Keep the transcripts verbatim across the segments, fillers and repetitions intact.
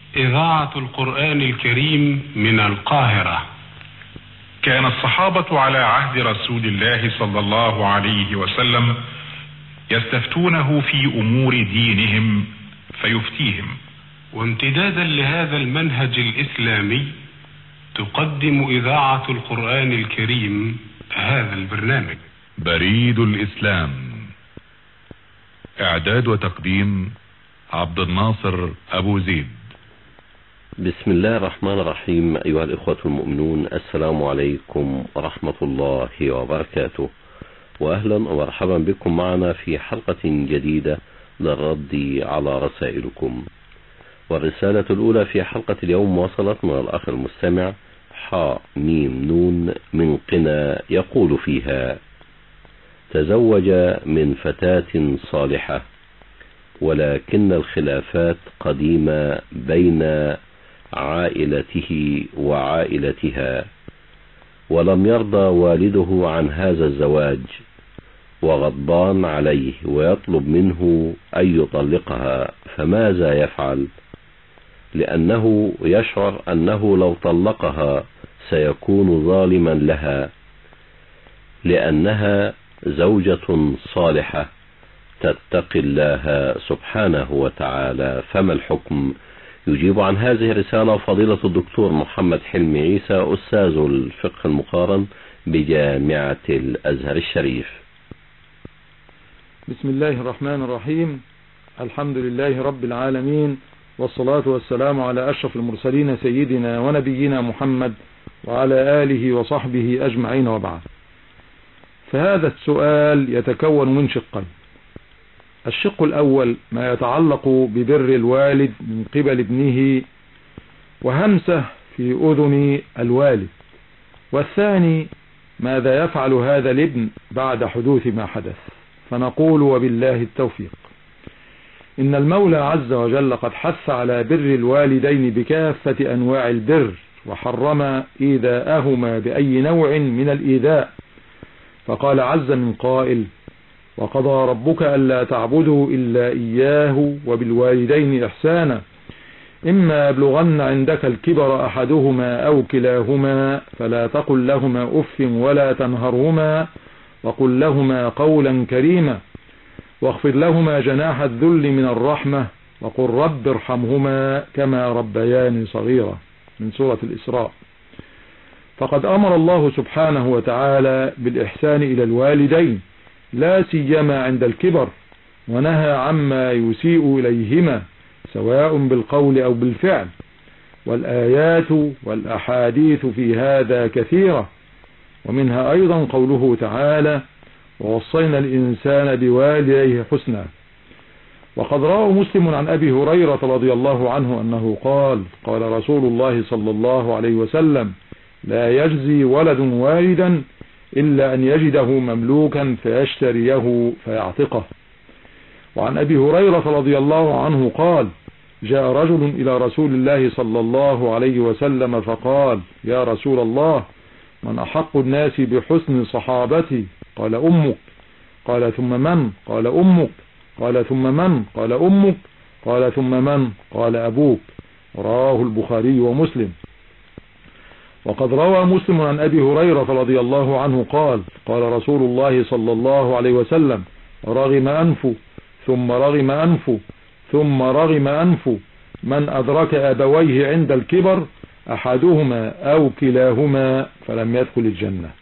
إذاعة القرآن الكريم من القاهرة. كان الصحابة على عهد رسول الله صلى الله عليه وسلم يستفتونه في أمور دينهم فيفتيهم، وامتدادا لهذا المنهج الإسلامي تقدم إذاعة القرآن الكريم هذا البرنامج. بريد الإسلام. إعداد وتقديم عبد الناصر أبو زيد. بسم الله الرحمن الرحيم. أيها الإخوة المؤمنون، السلام عليكم ورحمة الله وبركاته، وأهلا ومرحبا بكم معنا في حلقة جديدة للرد على رسائلكم. والرسالة الأولى في حلقة اليوم وصلت من الأخ المستمع حاء ميم نون من قنا، يقول فيها: تزوج من فتاة صالحة، ولكن الخلافات قديمة بين عائلته وعائلتها، ولم يرضى والده عن هذا الزواج، وغضبان عليه ويطلب منه أن يطلقها، فماذا يفعل؟ لأنه يشعر أنه لو طلقها سيكون ظالما لها، لأنها زوجة صالحة تتقي الله سبحانه وتعالى، فما الحكم؟ يجيب عن هذه الرسالة فضيلة الدكتور محمد حلمي عيسى، أستاذ الفقه المقارن بجامعة الأزهر الشريف. بسم الله الرحمن الرحيم. الحمد لله رب العالمين، والصلاة والسلام على أشرف المرسلين سيدنا ونبينا محمد وعلى آله وصحبه أجمعين، وبعد. فهذا السؤال يتكون من شقين. الشق الأول ما يتعلق ببر الوالد من قبل ابنه وهمسه في أذن الوالد، والثاني ماذا يفعل هذا الابن بعد حدوث ما حدث. فنقول وبالله التوفيق. إن المولى عز وجل قد حث على بر الوالدين بكافة أنواع البر، وحرم إيذاءهما بأي نوع من الإيذاء، فقال عز من قائل: وقضى ربك ألا تعبدوا إلا إياه وبالوالدين إحسانا، إما يبلغن عندك الكبر أحدهما أو كلاهما فلا تقل لهما أف ولا تنهرهما وقل لهما قولا كريما، واخفض لهما جناح الذل من الرحمة وقل رب ارحمهما كما ربياني صغيرا، من سورة الإسراء. فقد أمر الله سبحانه وتعالى بالإحسان إلى الوالدين لا سيما عند الكبر، ونهى عما يسيء إليهما سواء بالقول أو بالفعل، والآيات والأحاديث في هذا كثيرة، ومنها أيضا قوله تعالى: ووصينا الإنسان بوالديه حسنا. وقد روى مسلم عن أبي هريرة رضي الله عنه أنه قال: قال رسول الله صلى الله عليه وسلم: لا يجزي ولد والدا إلا أن يجده مملوكا فيشتريه فيعتقه. وعن أبي هريرة رضي الله عنه قال: جاء رجل إلى رسول الله صلى الله عليه وسلم فقال: يا رسول الله، من أحق الناس بحسن صحابتي؟ قال: أمك. قال: ثم من؟ قال: أمك. قال: ثم من؟ قال: أمك. قال: ثم من؟ قال: أبوك. رواه البخاري ومسلم. وقد روى مسلم عن أبي هريرة رضي الله عنه قال: قال رسول الله صلى الله عليه وسلم: رغم أنفه ثم رغم أنفه ثم رغم أنفه من أدرك أبويه عند الكبر أحدهما أو كلاهما فلم يدخل الجنة.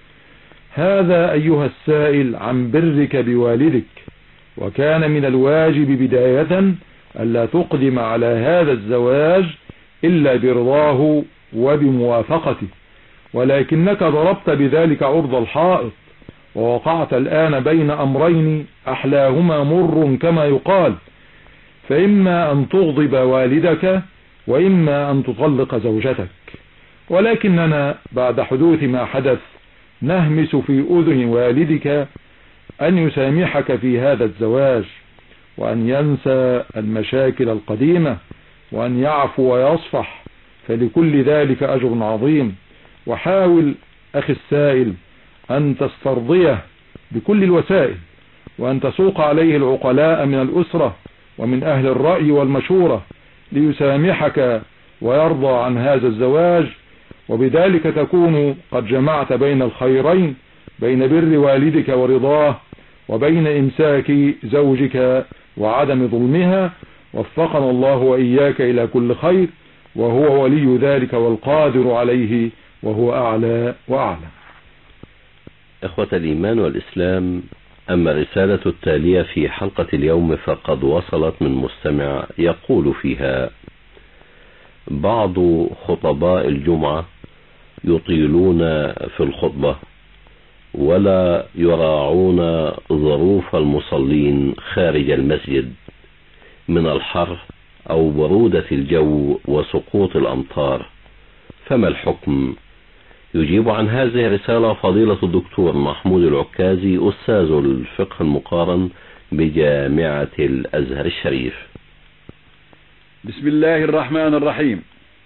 هذا أيها السائل عن برك بوالدك. وكان من الواجب بداية ألا تقدم على هذا الزواج إلا برضاه وبموافقته، ولكنك ضربت بذلك عرض الحائط، ووقعت الآن بين أمرين أحلاهما مر كما يقال، فإما أن تغضب والدك وإما أن تطلق زوجتك. ولكننا بعد حدوث ما حدث نهمس في أذن والدك أن يسامحك في هذا الزواج، وأن ينسى المشاكل القديمة، وأن يعفو ويصفح، فلكل ذلك أجر عظيم. وحاول أخي السائل أن تسترضيه بكل الوسائل، وأن تسوق عليه العقلاء من الأسرة ومن أهل الرأي والمشورة ليسامحك ويرضى عن هذا الزواج، وبذلك تكون قد جمعت بين الخيرين، بين بر والدك ورضاه وبين إمساك زوجك وعدم ظلمها. وفقنا الله وإياك إلى كل خير، وهو ولي ذلك والقادر عليه، وهو أعلى وأعلى. إخوة الإيمان والإسلام، أما الرسالة التالية في حلقة اليوم فقد وصلت من مستمع يقول فيها: بعض خطباء الجمعة يطيلون في الخطبة ولا يراعون ظروف المصلين خارج المسجد من الحر أو برودة الجو وسقوط الأمطار، فما الحكم؟ يجيب عن هذه الرسالة فضيلة الدكتور محمود العكازي، أستاذ الفقه المقارن بجامعة الأزهر الشريف. بسم الله الرحمن الرحيم.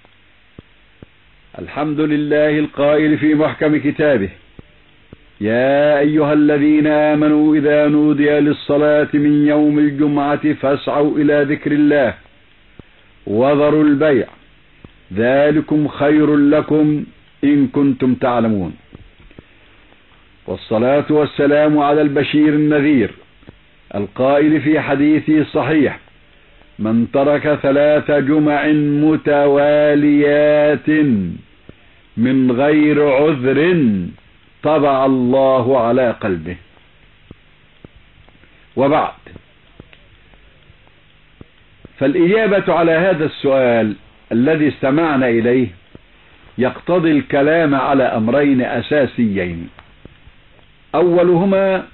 الحمد لله القائل في محكم كتابه: يا أيها الذين آمنوا إذا نودي للصلاة من يوم الجمعة فاسعوا إلى ذكر الله وذروا البيع ذلكم خير لكم إن كنتم تعلمون. والصلاة والسلام على البشير النذير القائل في حديثه الصحيح: من ترك ثلاث جمع متواليات من غير عذر طبع الله على قلبه. وبعد، فالإجابة على هذا السؤال الذي استمعنا إليه يقتضي الكلام على أمرين أساسيين: أولهما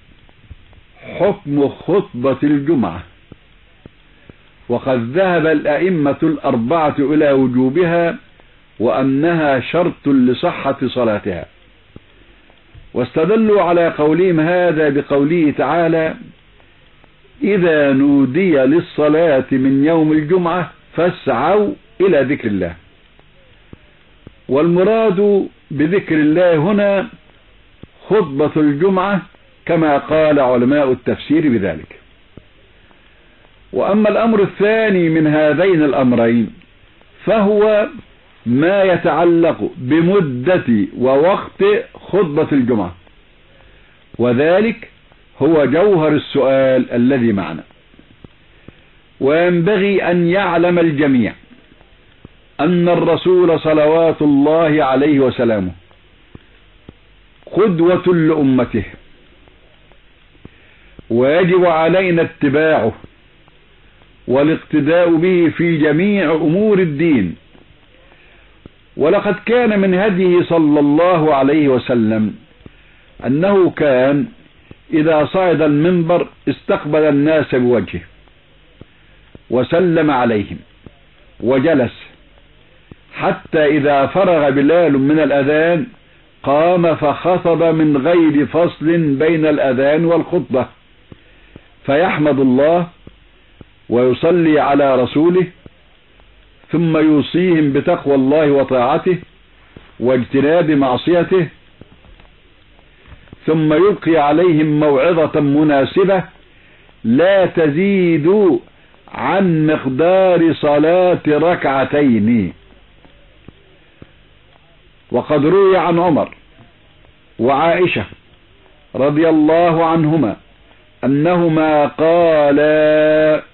حكم خطبة الجمعة، وقد ذهب الأئمة الأربعة إلى وجوبها وأنها شرط لصحة صلاتها، واستدلوا على قولهم هذا بقوله تعالى: إذا نودي للصلاة من يوم الجمعة فاسعوا إلى ذكر الله. والمراد بذكر الله هنا خطبة الجمعة كما قال علماء التفسير بذلك. وأما الأمر الثاني من هذين الأمرين فهو ما يتعلق بمدة ووقت خطبة الجمعة، وذلك هو جوهر السؤال الذي معنا. وينبغي أن يعلم الجميع أن الرسول صلوات الله عليه وسلامه قدوة لأمته، ويجب علينا اتباعه والاقتداء به في جميع أمور الدين. ولقد كان من هديه صلى الله عليه وسلم أنه كان إذا صعد المنبر استقبل الناس بوجهه وسلم عليهم وجلس، حتى إذا فرغ بلال من الأذان قام فخطب من غير فصل بين الأذان والخطبة، فيحمد الله ويصلي على رسوله، ثم يوصيهم بتقوى الله وطاعته واجتناب معصيته، ثم يلقي عليهم موعظة مناسبة لا تزيد عن مقدار صلاة ركعتين. وقد روي عن عمر وعائشة رضي الله عنهما أنهما قالا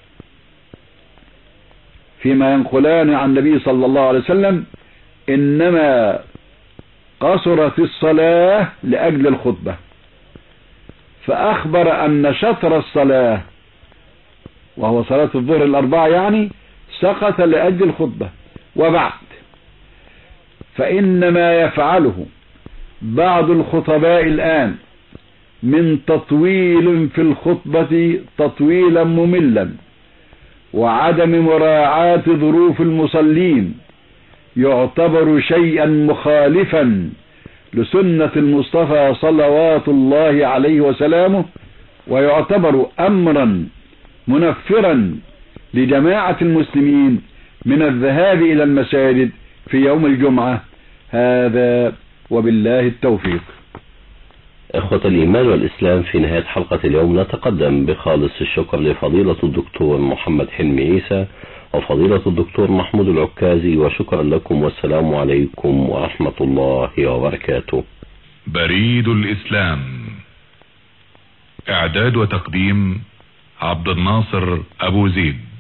فيما ينقلان عن النبي صلى الله عليه وسلم: إنما قصرت الصلاة لأجل الخطبة، فأخبر أن شطر الصلاة وهو صلاة الظهر الأربعة يعني سقط لأجل الخطبة. وبعد، فإنما يفعله بعض الخطباء الآن من تطويل في الخطبة تطويلا مملا وعدم مراعاة ظروف المصلين يعتبر شيئا مخالفا لسنة المصطفى صلوات الله عليه وسلامه، ويعتبر أمرا منفرا لجماعة المسلمين من الذهاب إلى المساجد في يوم الجمعة. هذا وبالله التوفيق. إخوة الإيمان والإسلام، في نهاية حلقة اليوم نتقدم بخالص الشكر لفضيلة الدكتور محمد حلمي عيسى، وفضيلة الدكتور محمود العكازي، وشكرا لكم والسلام عليكم ورحمة الله وبركاته. بريد الإسلام، إعداد وتقديم عبد الناصر أبو زيد.